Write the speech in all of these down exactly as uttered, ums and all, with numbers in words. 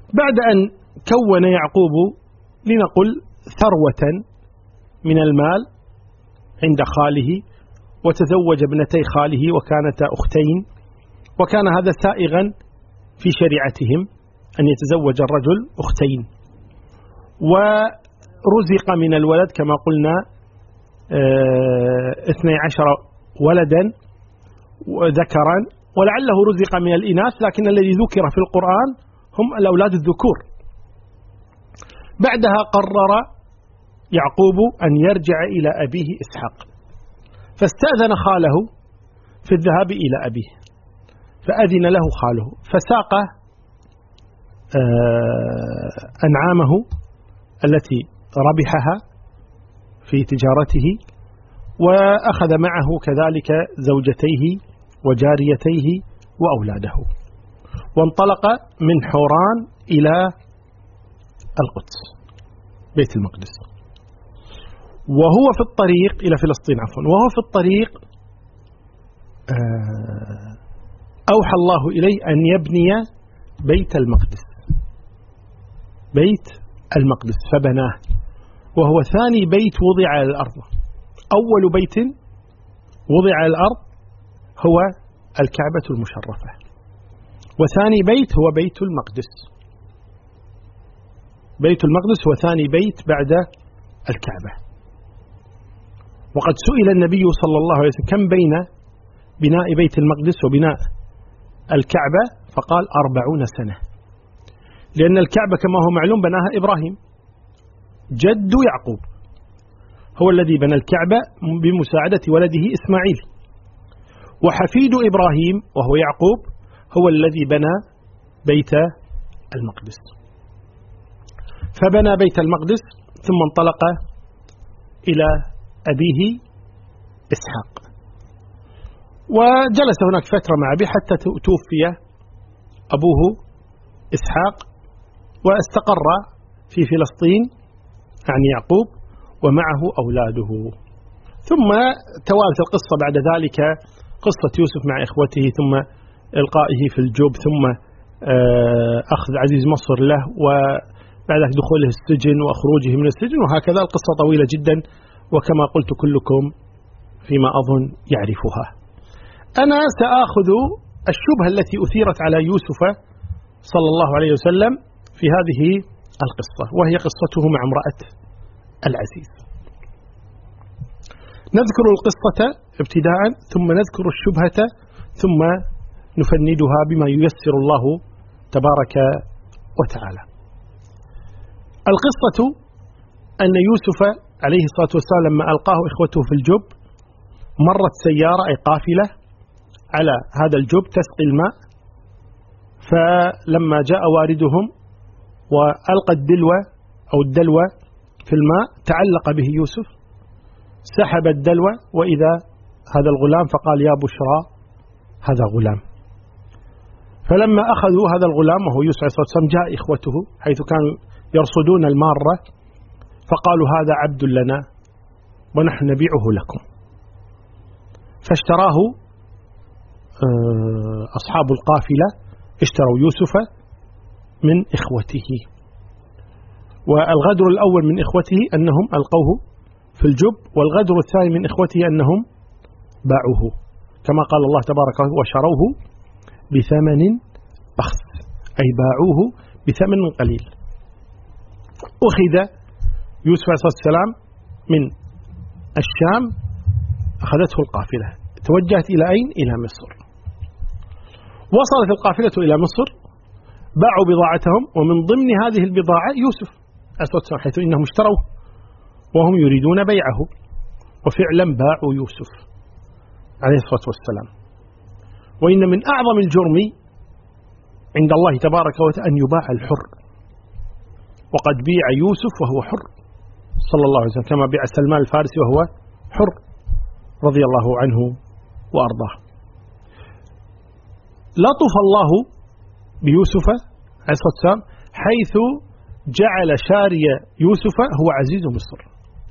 بعد أن كون يعقوب لنقل ثروة من المال عند خاله، وتزوج ابنتي خاله وكانتا أختين، وكان هذا سائغا في شريعتهم أن يتزوج الرجل أختين، ورزق من الولد كما قلنا اثني عشر ولدا ذكرا، ولعله رزق من الإناث، لكن الذي ذكر في القرآن هم الأولاد الذكور. بعدها قرر يعقوب أن يرجع إلى أبيه إسحاق، فاستأذن خاله في الذهاب إلى أبيه، فأذن له خاله، فساق أنعامه التي ربحها في تجارته، وأخذ معه كذلك زوجتيه وجاريتيه وأولاده، وانطلق من حوران إلى القدس بيت المقدس. وهو في الطريق إلى فلسطين عفوا وهو في الطريق أوحى الله إليه أن يبني بيت المقدس بيت المقدس فبناه، وهو ثاني بيت وضع على الأرض. أول بيت وضع على الأرض هو الكعبة المشرفة، وثاني بيت هو بيت المقدس. بيت المقدس هو ثاني بيت بعد الكعبة. وقد سئل النبي صلى الله عليه وسلم كم بين بناء بيت المقدس وبناء الكعبة، فقال أربعون سنة، لأن الكعبة كما هو معلوم بناها إبراهيم جد يعقوب، هو الذي بنى الكعبة بمساعدة ولده إسماعيل، وحفيد إبراهيم وهو يعقوب هو الذي بنى بيت المقدس. فبنى بيت المقدس ثم انطلق إلى أبيه إسحاق، وجلس هناك فترة مع أبيه حتى توفي أبوه إسحاق، واستقر في فلسطين عن يعقوب ومعه أولاده. ثم توالت القصة بعد ذلك، قصة يوسف مع إخوته، ثم إلقائه في الجب، ثم أخذ عزيز مصر له، وبعد دخوله السجن وخروجه من السجن، وهكذا. القصة طويلة جدا، وكما قلت كلكم فيما أظن يعرفها. أنا سآخذ الشبهة التي أثيرت على يوسف صلى الله عليه وسلم في هذه القصة، وهي قصته مع امرأة العزيز. نذكر القصة ابتداء، ثم نذكر الشبهة، ثم نفندها بما ييسر الله تبارك وتعالى. القصة أن يوسف عليه الصلاة والسلام لما ألقاه إخوته في الجب، مرت سيارة أي قافلة على هذا الجب تسقي الماء، فلما جاء واردهم وألقى الدلوة أو الدلوة في الماء تعلق به يوسف، سحب الدلوة وإذا هذا الغلام، فقال يا بشرى هذا غلام. فلما أخذوا هذا الغلام وهو يوسف عليه الصلاة والسلام، جاء إخوته حيث كانوا يرصدون المارة، فقالوا هذا عبد لنا ونحن نبيعه لكم. فاشتراه أصحاب القافلة، اشتروا يوسف من إخوته. والغدر الأول من إخوته أنهم ألقوه في الجب، والغدر الثاني من إخوته أنهم باعوه، كما قال الله تبارك وتعالى وشروه بثمن بخس، أي باعوه بثمن قليل. أخذ يوسف عليه الصلاة والسلام من الشام، أخذته القافلة، توجهت إلى أين؟ إلى مصر. وصلت القافلة إلى مصر، باعوا بضاعتهم، ومن ضمن هذه البضاعة يوسف عليه الصلاة والسلام، حيث إنهم اشتروا وهم يريدون بيعه، وفعلا باعوا يوسف عليه الصلاة والسلام. وإن من أعظم الجرم عند الله تبارك وتعالى أن يباع الحر، وقد بيع يوسف وهو حر صلى الله عليه وسلم، كما بيع سلمان الفارسي وهو حر رضي الله عنه وأرضاه. لطف الله بيوسف عليه الصلاة والسلام حيث جعل شاري يوسف هو عزيز مصر،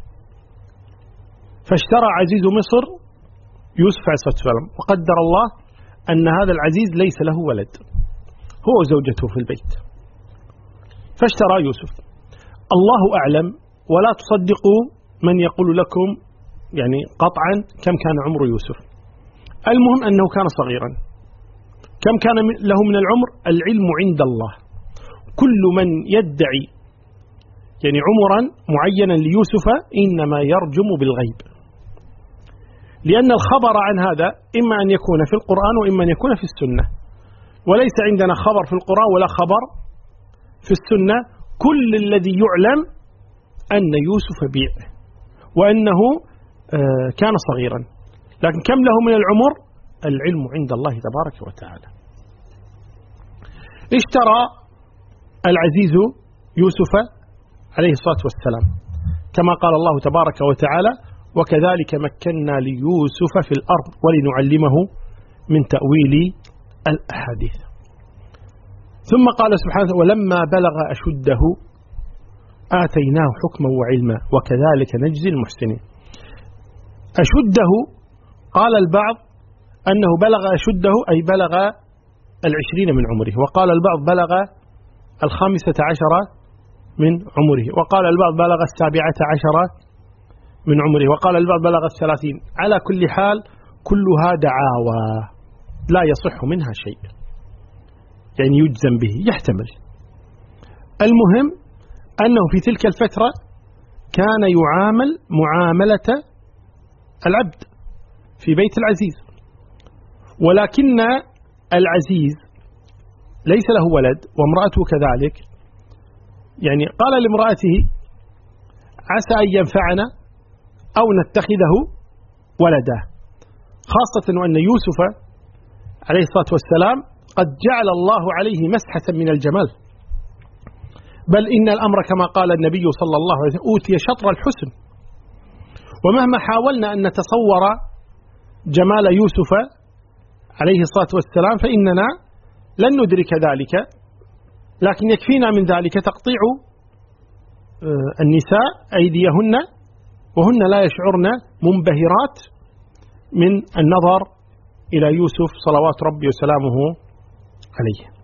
فاشترى عزيز مصر يوسف عليه الصلاة والسلام، وقدر الله أن هذا العزيز ليس له ولد، هو وزوجته في البيت، فاشترى يوسف. الله أعلم، ولا تصدقوا من يقول لكم يعني قطعا كم كان عمر يوسف. المهم أنه كان صغيرا. كم كان له من العمر؟ العلم عند الله. كل من يدعي يعني عمرا معينا ليوسف إنما يرجم بالغيب، لأن الخبر عن هذا إما أن يكون في القرآن وإما أن يكون في السنة، وليس عندنا خبر في القرآن ولا خبر في السنة. كل الذي يعلم أن يوسف بيع وأنه كان صغيرا، لكن كم له من العمر؟ العلم عند الله تبارك وتعالى. اشترى العزيز يوسف عليه الصلاة والسلام كما قال الله تبارك وتعالى: وكذلك مكنا ليوسف في الأرض ولنعلمه من تأويل الأحاديث. ثم قال سبحانه: ولما بلغ أشده آتيناه حكما وعلما وكذلك نجزي المحسنين. أشده قال البعض أنه بلغ أشده أي بلغ العشرين من عمره، وقال البعض بلغ الخامسة عشرة من عمره، وقال البعض بلغ السابعة عشرة من عمره، وقال البعض بلغ الثلاثين. على كل حال كلها دعاوى لا يصح منها شيء، يعني يجزم به، يحتمل. المهم أنه في تلك الفترة كان يعامل معاملة العبد في بيت العزيز، ولكن العزيز ليس له ولد وامرأته كذلك. يعني قال لامرأته: عسى أن ينفعنا أو نتخذه ولدا، خاصة وأن يوسف عليه الصلاة والسلام قد جعل الله عليه مسحة من الجمال، بل إن الأمر كما قال النبي صلى الله عليه وسلم: أوتي شطر الحسن. ومهما حاولنا أن نتصور جمال يوسف عليه الصلاة والسلام فإننا لن ندرك ذلك، لكن يكفينا من ذلك تقطيع النساء أيديهن وهن لا يشعرن منبهرات من النظر إلى يوسف صلوات ربي وسلامه عليه.